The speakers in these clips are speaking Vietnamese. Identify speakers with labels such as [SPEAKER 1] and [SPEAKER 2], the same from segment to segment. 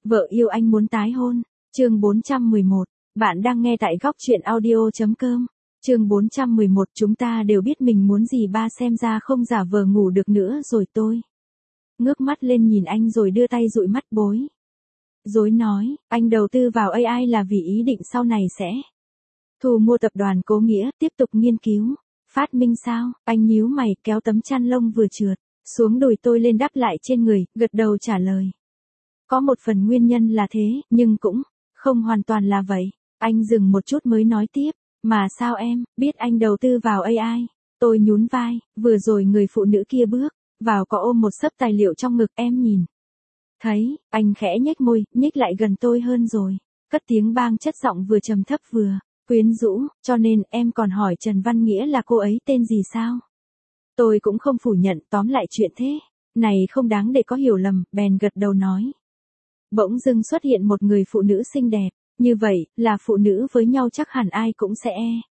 [SPEAKER 1] Vợ yêu anh muốn tái hôn. Chương 411. Bạn đang nghe tại góc truyện audio.com. Chương 411. Chúng ta đều biết mình muốn gì, ba xem ra không giả vờ ngủ được nữa rồi. Tôi ngước mắt lên nhìn anh rồi đưa tay dụi mắt bối rối nói, anh đầu tư vào AI là vì ý định sau này sẽ thu mua tập đoàn Cố Nghĩa, tiếp tục nghiên cứu phát minh sao? Anh nhíu mày kéo tấm chăn lông vừa trượt xuống đùi tôi lên đắp lại trên người, gật đầu trả lời. Có một phần nguyên nhân là thế, nhưng cũng không hoàn toàn là vậy. Anh dừng một chút mới nói tiếp, mà sao em biết anh đầu tư vào AI? Tôi nhún vai, vừa rồi người phụ nữ kia bước vào có ôm một xấp tài liệu trong ngực, em nhìn thấy. Anh khẽ nhếch môi, nhích lại gần tôi hơn rồi cất tiếng bang, chất giọng vừa trầm thấp vừa quyến rũ, cho nên em còn hỏi Trần Văn Nghĩa là cô ấy tên gì sao? Tôi cũng không phủ nhận, tóm lại chuyện thế này không đáng để có hiểu lầm, bèn gật đầu nói. Bỗng dưng xuất hiện một người phụ nữ xinh đẹp, như vậy, là phụ nữ với nhau chắc hẳn ai cũng sẽ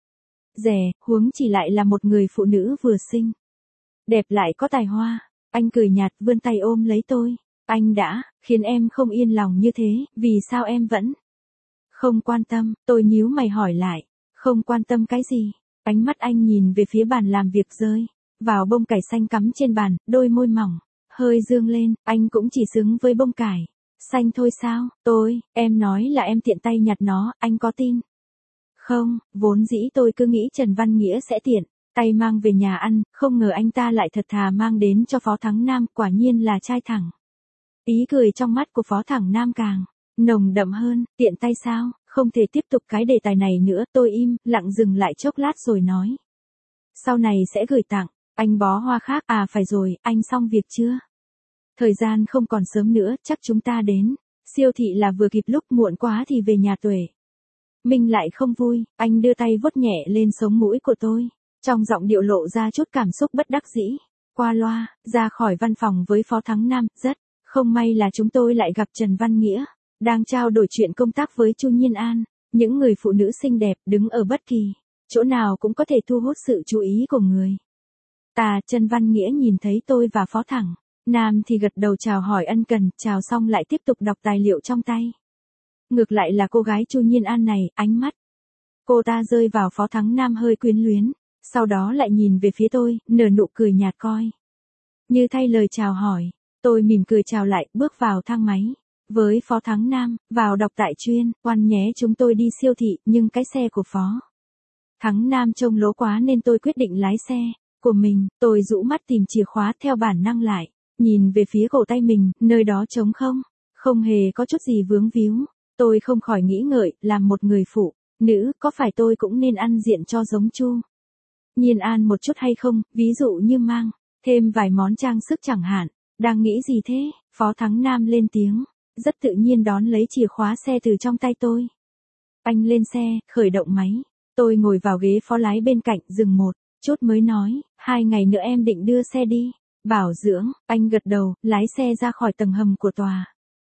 [SPEAKER 1] dè, huống chỉ lại là một người phụ nữ vừa xinh đẹp lại có tài hoa. Anh cười nhạt vươn tay ôm lấy tôi. Anh đã khiến em không yên lòng như thế, vì sao em vẫn không quan tâm? Tôi nhíu mày hỏi lại, không quan tâm cái gì? Ánh mắt anh nhìn về phía bàn làm việc rơi vào bông cải xanh cắm trên bàn, đôi môi mỏng hơi dương lên. Anh cũng chỉ xứng với bông cải xanh thôi sao? Em nói là em tiện tay nhặt nó, anh có tin không? Vốn dĩ tôi cứ nghĩ Trần Văn Nghĩa sẽ tiện tay mang về nhà ăn, không ngờ anh ta lại thật thà mang đến cho Phó Thắng Nam, quả nhiên là trai thẳng. Ý cười trong mắt của Phó Thắng Nam càng nồng đậm hơn. Tiện tay sao? Không thể tiếp tục cái đề tài này nữa. Tôi im lặng dừng lại chốc lát rồi nói, sau này sẽ gửi tặng anh bó hoa khác. À phải rồi, anh xong việc chưa? Thời gian không còn sớm nữa, chắc chúng ta đến siêu thị là vừa kịp lúc, muộn quá thì về nhà Tuệ Minh lại không vui. Anh đưa tay vuốt nhẹ lên sống mũi của tôi, trong giọng điệu lộ ra chút cảm xúc bất đắc dĩ. Qua loa, ra khỏi văn phòng với Phó Thắng Nam, rất không may là chúng tôi lại gặp Trần Văn Nghĩa đang trao đổi chuyện công tác với Chu Nhiên An. Những người phụ nữ xinh đẹp đứng ở bất kỳ chỗ nào cũng có thể thu hút sự chú ý của người ta. Trần Văn Nghĩa nhìn thấy tôi và Phó Thắng Nam thì gật đầu chào hỏi ân cần, chào xong lại tiếp tục đọc tài liệu trong tay. Ngược lại là cô gái Chu Nhiên An này, ánh mắt cô ta rơi vào Phó Thắng Nam hơi quyến luyến, sau đó lại nhìn về phía tôi, nở nụ cười nhạt coi như thay lời chào hỏi. Tôi mỉm cười chào lại, bước vào thang máy với Phó Thắng Nam, vào đọc tại chuyên quan nhé. Chúng tôi đi siêu thị, nhưng cái xe của Phó Thắng Nam trông lố quá nên tôi quyết định lái xe của mình. Tôi rũ mắt tìm chìa khóa, theo bản năng lại nhìn về phía cổ tay mình, nơi đó trống không, không hề có chút gì vướng víu. Tôi không khỏi nghĩ ngợi, làm một người phụ nữ, có phải tôi cũng nên ăn diện cho giống Chu Nhiên An một chút hay không, ví dụ như mang thêm vài món trang sức chẳng hạn. Đang nghĩ gì thế? Phó Thắng Nam lên tiếng, rất tự nhiên đón lấy chìa khóa xe từ trong tay tôi. Anh lên xe, khởi động máy. Tôi ngồi vào ghế phó lái bên cạnh, dừng một chút mới nói, 2 ngày nữa em định đưa xe đi bảo dưỡng. Anh gật đầu, lái xe ra khỏi tầng hầm của tòa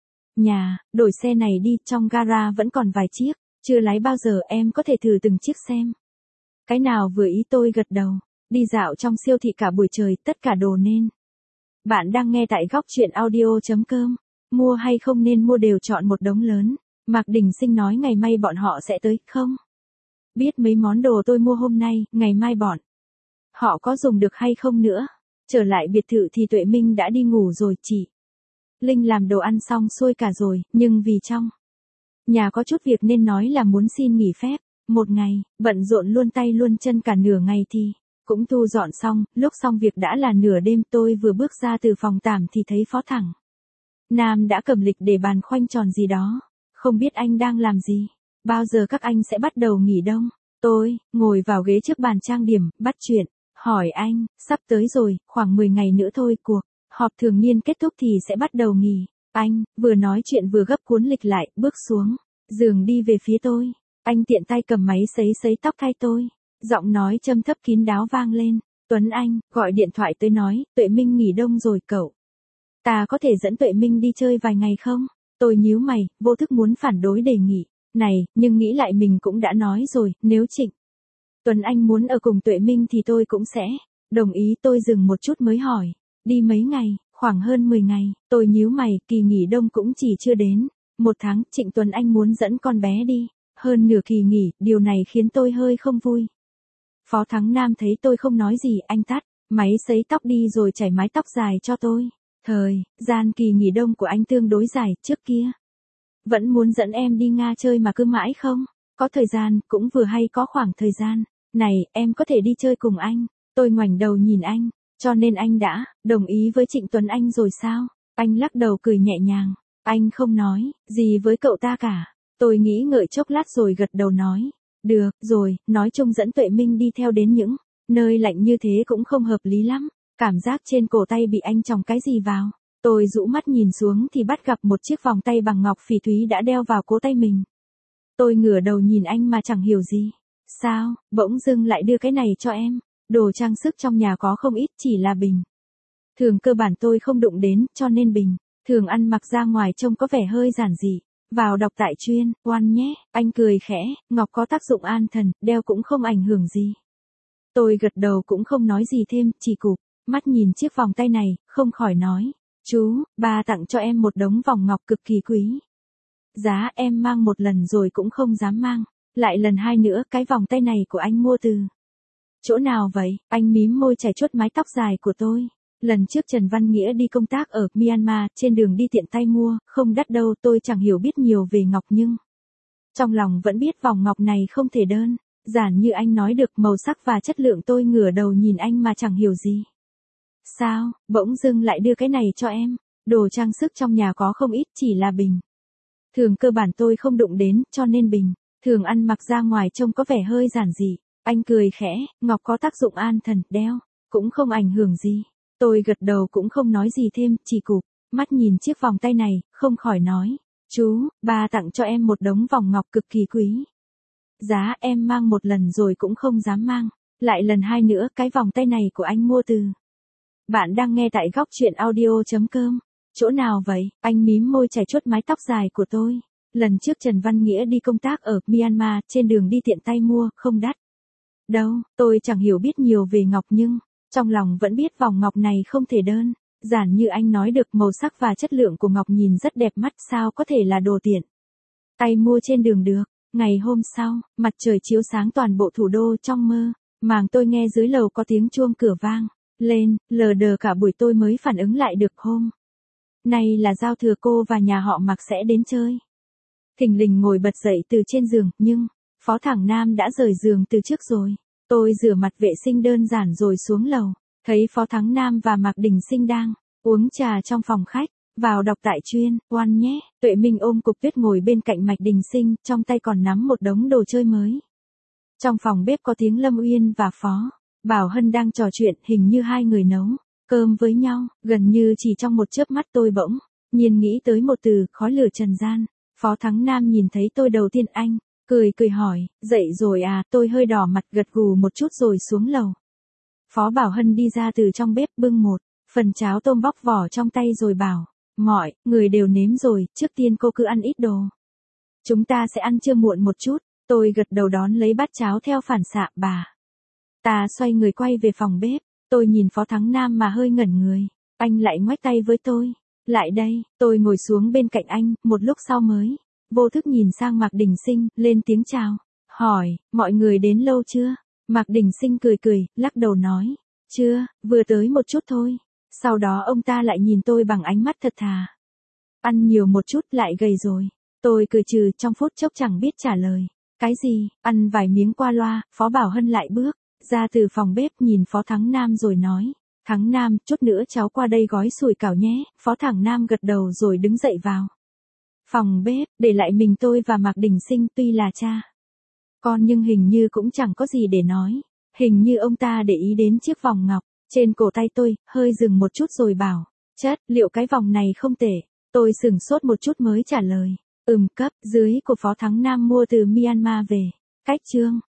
[SPEAKER 1] nhà, đổi xe này đi, trong gara vẫn còn vài chiếc chưa lái bao giờ, em có thể thử từng chiếc xem cái nào vừa ý. Tôi gật đầu, đi dạo trong siêu thị cả buổi trời, tất cả đồ nên. Bạn đang nghe tại góc truyện audio.com. Mua hay không nên mua đều chọn một đống lớn. Mạc Đình Sinh nói ngày mai bọn họ sẽ tới, không biết mấy món đồ tôi mua hôm nay, ngày mai bọn họ có dùng được hay không nữa. Trở lại biệt thự thì Tuệ Minh đã đi ngủ rồi, chị Linh làm đồ ăn xong xuôi cả rồi, nhưng vì trong nhà có chút việc nên nói là muốn xin nghỉ phép một ngày. Bận rộn luôn tay luôn chân cả nửa ngày thì cũng thu dọn xong. Lúc xong việc đã là nửa đêm. Tôi vừa bước ra từ phòng tạm thì thấy Phó Thắng Nam đã cầm lịch để bàn khoanh tròn gì đó. Không biết anh đang làm gì? Bao giờ các anh sẽ bắt đầu nghỉ đông? Tôi ngồi vào ghế trước bàn trang điểm, bắt chuyện, hỏi anh, sắp tới rồi, khoảng 10 ngày nữa thôi, cuộc họp thường niên kết thúc thì sẽ bắt đầu nghỉ. Anh vừa nói chuyện vừa gấp cuốn lịch lại, bước xuống giường đi về phía tôi. Anh tiện tay cầm máy sấy tóc thay tôi. Giọng nói trầm thấp kín đáo vang lên. Tuấn Anh gọi điện thoại tới nói, Tuệ Minh nghỉ đông rồi cậu. Ta có thể dẫn Tuệ Minh đi chơi vài ngày không? Tôi nhíu mày, vô thức muốn phản đối đề nghị này, nhưng nghĩ lại mình cũng đã nói rồi, nếu Trịnh Tuấn Anh muốn ở cùng Tuệ Minh thì tôi cũng sẽ đồng ý. Tôi dừng một chút mới hỏi, đi mấy ngày? Khoảng hơn 10 ngày. Tôi nhíu mày, kỳ nghỉ đông cũng chỉ chưa đến 1 tháng, Trịnh Tuấn Anh muốn dẫn con bé đi. Hơn nửa kỳ nghỉ, điều này khiến tôi hơi không vui. Phó Thắng Nam thấy tôi không nói gì, anh tắt máy sấy tóc đi rồi chải mái tóc dài cho tôi. Thời gian kỳ nghỉ đông của anh tương đối dài, trước kia vẫn muốn dẫn em đi Nga chơi mà cứ mãi không có thời gian, cũng vừa hay có khoảng thời gian này, em có thể đi chơi cùng anh. Tôi ngoảnh đầu nhìn anh, cho nên anh đã đồng ý với Trịnh Tuấn Anh rồi sao? Anh lắc đầu cười nhẹ nhàng, anh không nói gì với cậu ta cả. Tôi nghĩ ngợi chốc lát rồi gật đầu nói, được rồi, nói chung dẫn Tuệ Minh đi theo đến những nơi lạnh như thế cũng không hợp lý lắm. Cảm giác trên cổ tay bị anh chòng cái gì vào. Tôi rũ mắt nhìn xuống thì bắt gặp một chiếc vòng tay bằng ngọc phỉ thúy đã đeo vào cổ tay mình. Tôi ngửa đầu nhìn anh mà chẳng hiểu gì. Sao, bỗng dưng lại đưa cái này cho em? Đồ trang sức trong nhà có không ít, chỉ là bình thường cơ bản tôi không đụng đến, cho nên bình thường ăn mặc ra ngoài trông có vẻ hơi giản dị. Vào đọc tại chuyên, oan nhé, anh cười khẽ, ngọc có tác dụng an thần, đeo cũng không ảnh hưởng gì. Tôi gật đầu cũng không nói gì thêm, chỉ cụp mắt nhìn chiếc vòng tay này, không khỏi nói, chú, ba tặng cho em một đống vòng ngọc cực kỳ quý. Giá em mang một lần rồi cũng không dám mang, lại lần hai nữa, cái vòng tay này của anh mua từ chỗ nào vậy? Anh mím môi chải chuốt mái tóc dài của tôi. Lần trước Trần Văn Nghĩa đi công tác ở Myanmar, trên đường đi tiện tay mua, không đắt đâu, tôi chẳng hiểu biết nhiều về ngọc nhưng trong lòng vẫn biết vòng ngọc này không thể đơn giản như anh nói được, màu sắc và chất lượng. Tôi ngửa đầu nhìn anh mà chẳng hiểu gì. Sao, bỗng dưng lại đưa cái này cho em? Đồ trang sức trong nhà có không ít, chỉ là bình thường cơ bản tôi không đụng đến, cho nên bình thường ăn mặc ra ngoài trông có vẻ hơi giản dị. Anh cười khẽ, ngọc có tác dụng an thần, đeo cũng không ảnh hưởng gì. Tôi gật đầu cũng không nói gì thêm, chỉ cụp mắt nhìn chiếc vòng tay này, không khỏi nói, chú, ba tặng cho em một đống vòng ngọc cực kỳ quý. Giá em mang một lần rồi cũng không dám mang, lại lần hai nữa, cái vòng tay này của anh mua từ. Bạn đang nghe tại góc truyện audio.com. Chỗ nào vậy? Anh mím môi chải chuốt mái tóc dài của tôi. Lần trước Trần Văn Nghĩa đi công tác ở Myanmar, trên đường đi tiện tay mua, không đắt đâu, tôi chẳng hiểu biết nhiều về ngọc nhưng trong lòng vẫn biết vòng ngọc này không thể đơn giản như anh nói được, màu sắc và chất lượng của ngọc nhìn rất đẹp mắt, sao có thể là đồ tiện tay mua trên đường được. Ngày hôm sau, mặt trời chiếu sáng toàn bộ thủ đô, trong mơ màng tôi nghe dưới lầu có tiếng chuông cửa vang lên, lờ đờ cả buổi tôi mới phản ứng lại được hôm nay là giao thừa, cô và nhà họ Mạc sẽ đến chơi. Thình lình ngồi bật dậy từ trên giường, nhưng Phó Thẳng Nam đã rời giường từ trước rồi. Tôi rửa mặt vệ sinh đơn giản rồi xuống lầu, thấy Phó Thắng Nam và Mạc Đình Sinh đang uống trà trong phòng khách. Vào đọc tại chuyên, oan nhé. Tuệ Minh ôm cục tuyết ngồi bên cạnh Mạc Đình Sinh, trong tay còn nắm một đống đồ chơi mới. Trong phòng bếp có tiếng Lâm Uyên và Phó Bảo Hân đang trò chuyện, hình như hai người nấu cơm với nhau. Gần như chỉ trong một chớp mắt tôi bỗng nhiên nghĩ tới một từ, khói lửa trần gian. Phó Thắng Nam nhìn thấy tôi đầu tiên anh cười hỏi, dậy rồi à? Tôi hơi đỏ mặt gật gù một chút rồi xuống lầu. Phó Bảo Hân đi ra từ trong bếp bưng một phần cháo tôm bóc vỏ trong tay rồi bảo, mọi người đều nếm rồi, trước tiên cô cứ ăn ít đồ. Chúng ta sẽ ăn trưa muộn một chút. Tôi gật đầu đón lấy bát cháo theo phản xạ. Bà ta xoay người quay về phòng bếp. Tôi nhìn Phó Thắng Nam mà hơi ngẩn người. Anh lại ngoắc tay với tôi. Lại đây, tôi ngồi xuống bên cạnh anh, một lúc sau mới vô thức nhìn sang Mạc Đình Sinh, lên tiếng chào, hỏi, mọi người đến lâu chưa? Mạc Đình Sinh cười, lắc đầu nói, chưa, vừa tới một chút thôi. Sau đó ông ta lại nhìn tôi bằng ánh mắt thật thà. Ăn nhiều một chút, lại gầy rồi. Tôi cười trừ, trong phút chốc chẳng biết trả lời. Cái gì? Ăn vài miếng qua loa. Phó Bảo Hân lại bước ra từ phòng bếp, nhìn Phó Thắng Nam rồi nói, Thắng Nam, chút nữa cháu qua đây gói sủi cảo nhé. Phó Thắng Nam gật đầu rồi đứng dậy vào phòng bếp, để lại mình tôi và Mạc Đình Sinh. Tuy là cha con nhưng hình như cũng chẳng có gì để nói. Hình như ông ta để ý đến chiếc vòng ngọc trên cổ tay tôi, hơi dừng một chút rồi bảo, liệu cái vòng này không tệ? Tôi sửng sốt một chút mới trả lời, cấp dưới của Phó Thắng Nam mua từ Myanmar về. Cách chương